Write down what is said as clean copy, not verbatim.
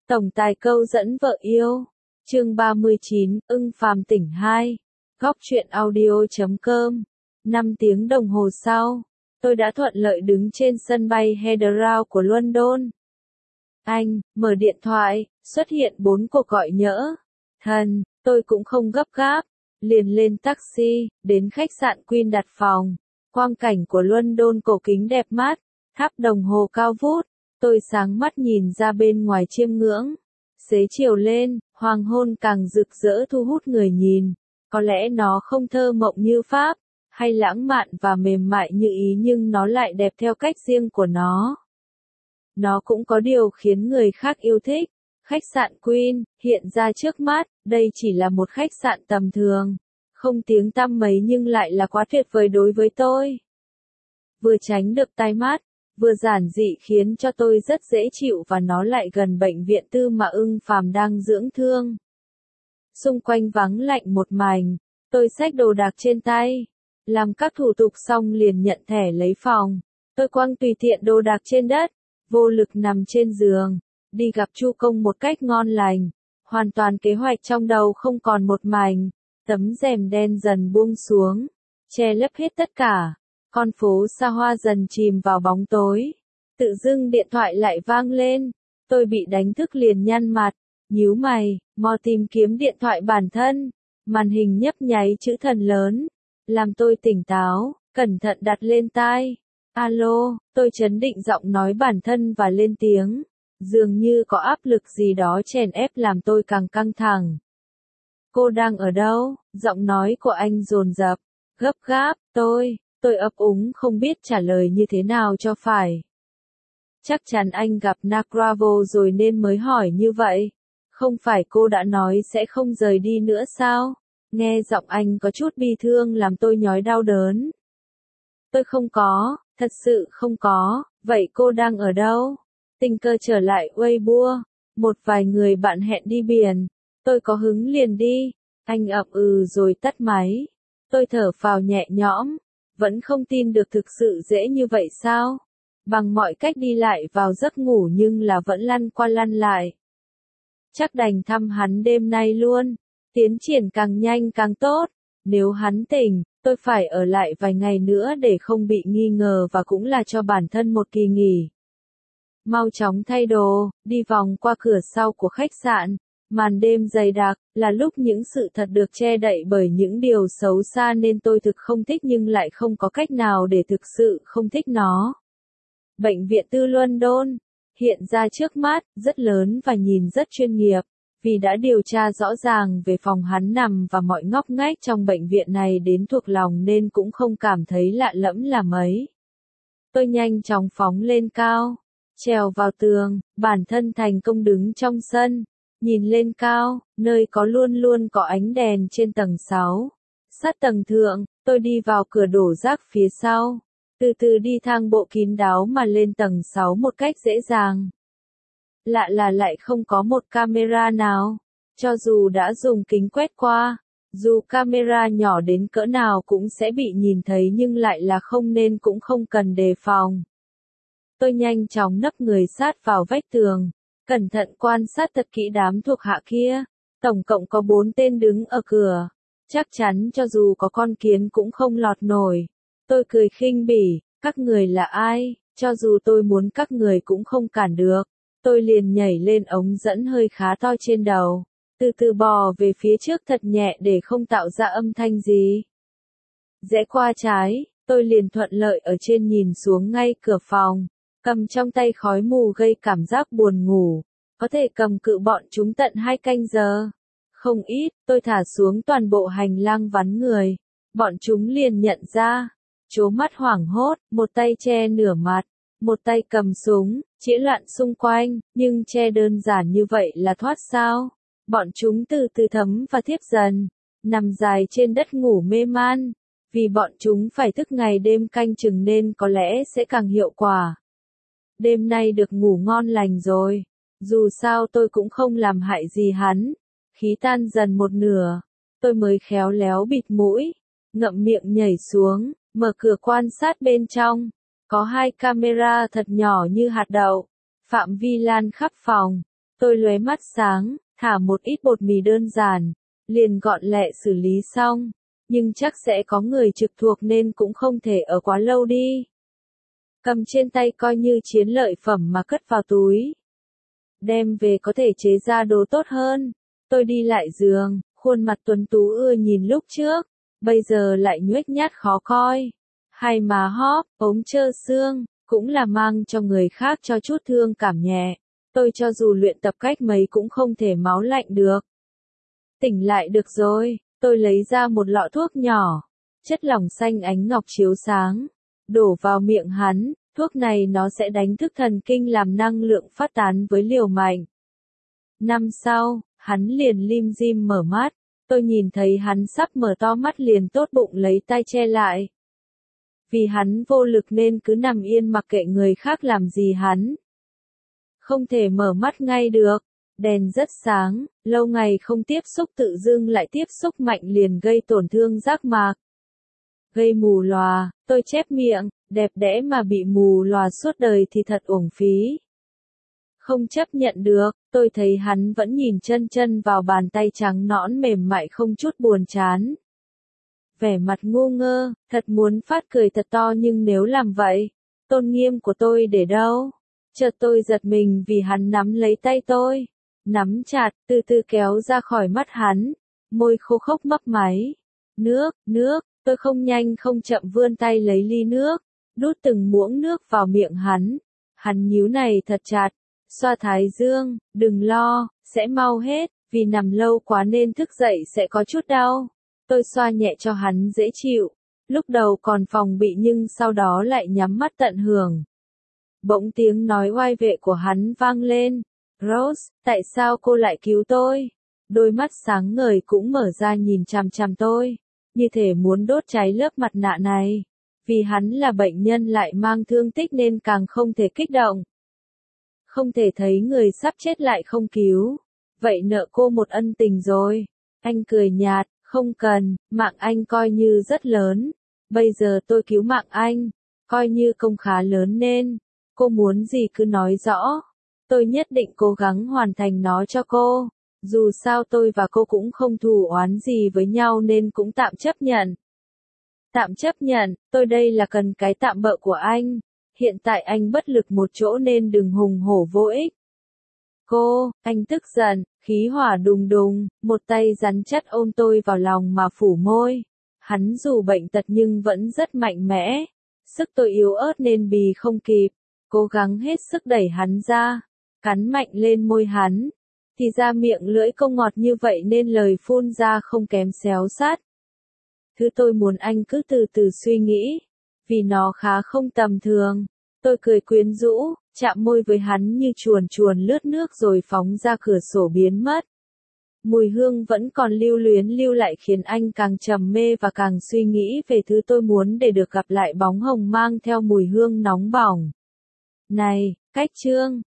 Tổng tài câu dẫn vợ yêu. Chương 39, ưng phàm tỉnh 2. Góc truyện audio.com. 5 tiếng đồng hồ sau, tôi đã thuận lợi đứng trên sân bay Heathrow của London. Anh, mở điện thoại, xuất hiện 4 cuộc gọi nhỡ. Thần, tôi cũng không gấp gáp, liền lên taxi, đến khách sạn Queen đặt phòng. Quang cảnh của London cổ kính đẹp mắt, tháp đồng hồ cao vút, tôi sáng mắt nhìn ra bên ngoài chiêm ngưỡng. Xế chiều lên, hoàng hôn càng rực rỡ thu hút người nhìn. Có lẽ nó không thơ mộng như Pháp, hay lãng mạn và mềm mại như Ý, nhưng nó lại đẹp theo cách riêng của nó. Nó cũng có điều khiến người khác yêu thích. Khách sạn Queen, hiện ra trước mắt, đây chỉ là một khách sạn tầm thường. Không tiếng tăm mấy nhưng lại là quá tuyệt vời đối với tôi. Vừa tránh được tai mắt, vừa giản dị khiến cho tôi rất dễ chịu, và nó lại gần bệnh viện tư mà Ưng Phàm đang dưỡng thương. Xung quanh vắng lạnh một mảnh, tôi xách đồ đạc trên tay. Làm các thủ tục xong liền nhận thẻ lấy phòng. Tôi quăng tùy tiện đồ đạc trên đất, vô lực nằm trên giường, đi gặp Chu Công một cách ngon lành. Hoàn toàn kế hoạch trong đầu không còn một mảnh. Tấm rèm đen dần buông xuống, che lấp hết tất cả. Con phố xa hoa dần chìm vào bóng tối. Tự dưng điện thoại lại vang lên. Tôi bị đánh thức liền nhăn mặt, nhíu mày, mò tìm kiếm điện thoại bản thân. Màn hình nhấp nháy chữ thần lớn, làm tôi tỉnh táo, cẩn thận đặt lên tai. Alo, tôi trấn định giọng nói bản thân và lên tiếng. Dường như có áp lực gì đó chèn ép làm tôi càng căng thẳng. Cô đang ở đâu? Giọng nói của anh dồn dập, gấp gáp. Tôi ấp úng không biết trả lời như thế nào cho phải. Chắc chắn anh gặp Nagravo rồi nên mới hỏi như vậy. Không phải cô đã nói sẽ không rời đi nữa sao? Nghe giọng anh có chút bi thương làm tôi nhói đau đớn. Tôi không có, thật sự không có. Vậy cô đang ở đâu? Tình cờ trở lại Weibo. Một vài người bạn hẹn đi biển. Tôi có hứng liền đi. Anh ậm ừ rồi tắt máy. Tôi thở phào nhẹ nhõm. Vẫn không tin được thực sự dễ như vậy sao? Bằng mọi cách đi lại vào giấc ngủ nhưng là vẫn lăn qua lăn lại. Chắc đành thăm hắn đêm nay luôn. Tiến triển càng nhanh càng tốt. Nếu hắn tỉnh, tôi phải ở lại vài ngày nữa để không bị nghi ngờ, và cũng là cho bản thân một kỳ nghỉ. Mau chóng thay đồ, đi vòng qua cửa sau của khách sạn. Màn đêm dày đặc, là lúc những sự thật được che đậy bởi những điều xấu xa nên tôi thực không thích, nhưng lại không có cách nào để thực sự không thích nó. Bệnh viện tư London, hiện ra trước mắt, rất lớn và nhìn rất chuyên nghiệp. Vì đã điều tra rõ ràng về phòng hắn nằm và mọi ngóc ngách trong bệnh viện này đến thuộc lòng nên cũng không cảm thấy lạ lẫm là mấy. Tôi nhanh chóng phóng lên cao, trèo vào tường, bản thân thành công đứng trong sân. Nhìn lên cao, nơi có luôn luôn có ánh đèn trên tầng 6. Sát tầng thượng, tôi đi vào cửa đổ rác phía sau. Từ từ đi thang bộ kín đáo mà lên tầng 6 một cách dễ dàng. Lạ là lại không có một camera nào. Cho dù đã dùng kính quét qua, dù camera nhỏ đến cỡ nào cũng sẽ bị nhìn thấy, nhưng lại là không nên cũng không cần đề phòng. Tôi nhanh chóng nấp người sát vào vách tường. Cẩn thận quan sát thật kỹ đám thuộc hạ kia. Tổng cộng có 4 tên đứng ở cửa. Chắc chắn cho dù có con kiến cũng không lọt nổi. Tôi cười khinh bỉ, các người là ai? Cho dù tôi muốn các người cũng không cản được. Tôi liền nhảy lên ống dẫn hơi khá to trên đầu. Từ từ bò về phía trước thật nhẹ để không tạo ra âm thanh gì. Rẽ qua trái, tôi liền thuận lợi ở trên nhìn xuống ngay cửa phòng. Cầm trong tay khói mù gây cảm giác buồn ngủ. Có thể cầm cự bọn chúng tận 2 canh giờ. Không ít, tôi thả xuống toàn bộ hành lang vắng người. Bọn chúng liền nhận ra. Trố mắt hoảng hốt, một tay che nửa mặt, một tay cầm súng, chĩa loạn xung quanh, nhưng che đơn giản như vậy là thoát sao? Bọn chúng từ từ thấm và thiếp dần, nằm dài trên đất ngủ mê man. Vì bọn chúng phải thức ngày đêm canh chừng nên có lẽ sẽ càng hiệu quả. Đêm nay được ngủ ngon lành rồi. Dù sao tôi cũng không làm hại gì hắn. Khí tan dần một nửa. Tôi mới khéo léo bịt mũi. Ngậm miệng nhảy xuống. Mở cửa quan sát bên trong. Có 2 camera thật nhỏ như hạt đậu. Phạm vi lan khắp phòng. Tôi lóe mắt sáng, thả một ít bột mì đơn giản, liền gọn lẹ xử lý xong, nhưng chắc sẽ có người trực thuộc nên cũng không thể ở quá lâu đi. Cầm trên tay coi như chiến lợi phẩm mà cất vào túi. Đem về có thể chế ra đồ tốt hơn. Tôi đi lại giường, khuôn mặt tuấn tú ưa nhìn lúc trước, bây giờ lại nhuếch nhác khó coi. Hai má hóp, ốm trơ xương, cũng là mang cho người khác cho chút thương cảm nhẹ. Tôi cho dù luyện tập cách mấy cũng không thể máu lạnh được. Tỉnh lại được rồi, tôi lấy ra một lọ thuốc nhỏ, chất lỏng xanh ánh ngọc chiếu sáng, đổ vào miệng hắn, thuốc này nó sẽ đánh thức thần kinh làm năng lượng phát tán với liều mạnh. Năm sau, hắn liền lim dim mở mắt, tôi nhìn thấy hắn sắp mở to mắt liền tốt bụng lấy tay che lại. Vì hắn vô lực nên cứ nằm yên mặc kệ người khác làm gì hắn. Không thể mở mắt ngay được, đèn rất sáng, lâu ngày không tiếp xúc tự dưng lại tiếp xúc mạnh liền gây tổn thương giác mạc. Gây mù lòa, tôi chép miệng, đẹp đẽ mà bị mù lòa suốt đời thì thật uổng phí. Không chấp nhận được, tôi thấy hắn vẫn nhìn chân chân vào bàn tay trắng nõn mềm mại không chút buồn chán. Vẻ mặt ngu ngơ, thật muốn phát cười thật to nhưng nếu làm vậy, tôn nghiêm của tôi để đâu? Chợt tôi giật mình vì hắn nắm lấy tay tôi, nắm chặt, từ từ kéo ra khỏi mắt hắn, môi khô khốc mấp máy. Nước, tôi không nhanh không chậm vươn tay lấy ly nước, đút từng muỗng nước vào miệng hắn. Hắn nhíu này thật chặt, xoa thái dương, đừng lo, sẽ mau hết, vì nằm lâu quá nên thức dậy sẽ có chút đau. Tôi xoa nhẹ cho hắn dễ chịu, lúc đầu còn phòng bị nhưng sau đó lại nhắm mắt tận hưởng. Bỗng tiếng nói oai vệ của hắn vang lên, Rose, tại sao cô lại cứu tôi? Đôi mắt sáng ngời cũng mở ra nhìn chằm chằm tôi, như thể muốn đốt cháy lớp mặt nạ này. Vì hắn là bệnh nhân lại mang thương tích nên càng không thể kích động. Không thể thấy người sắp chết lại không cứu. Vậy nợ cô một ân tình rồi. Anh cười nhạt, không cần, mạng anh coi như rất lớn. Bây giờ tôi cứu mạng anh, coi như công khá lớn nên, cô muốn gì cứ nói rõ. Tôi nhất định cố gắng hoàn thành nó cho cô. Dù sao tôi và cô cũng không thù oán gì với nhau nên cũng tạm chấp nhận. Tạm chấp nhận, tôi đây là cần cái tạm bợ của anh. Hiện tại anh bất lực một chỗ nên đừng hùng hổ vô ích. Cô, anh tức giận, khí hỏa đùng đùng, một tay rắn chắc ôm tôi vào lòng mà phủ môi. Hắn dù bệnh tật nhưng vẫn rất mạnh mẽ. Sức tôi yếu ớt nên bì không kịp. Cố gắng hết sức đẩy hắn ra. Cắn mạnh lên môi hắn. Thì ra miệng lưỡi công ngọt như vậy nên lời phun ra không kém xéo sát. Thứ tôi muốn anh cứ từ từ suy nghĩ. Vì nó khá không tầm thường. Tôi cười quyến rũ, chạm môi với hắn như chuồn chuồn lướt nước rồi phóng ra cửa sổ biến mất. Mùi hương vẫn còn lưu luyến lưu lại khiến anh càng trầm mê và càng suy nghĩ về thứ tôi muốn để được gặp lại bóng hồng mang theo mùi hương nóng bỏng. Này, cách chương.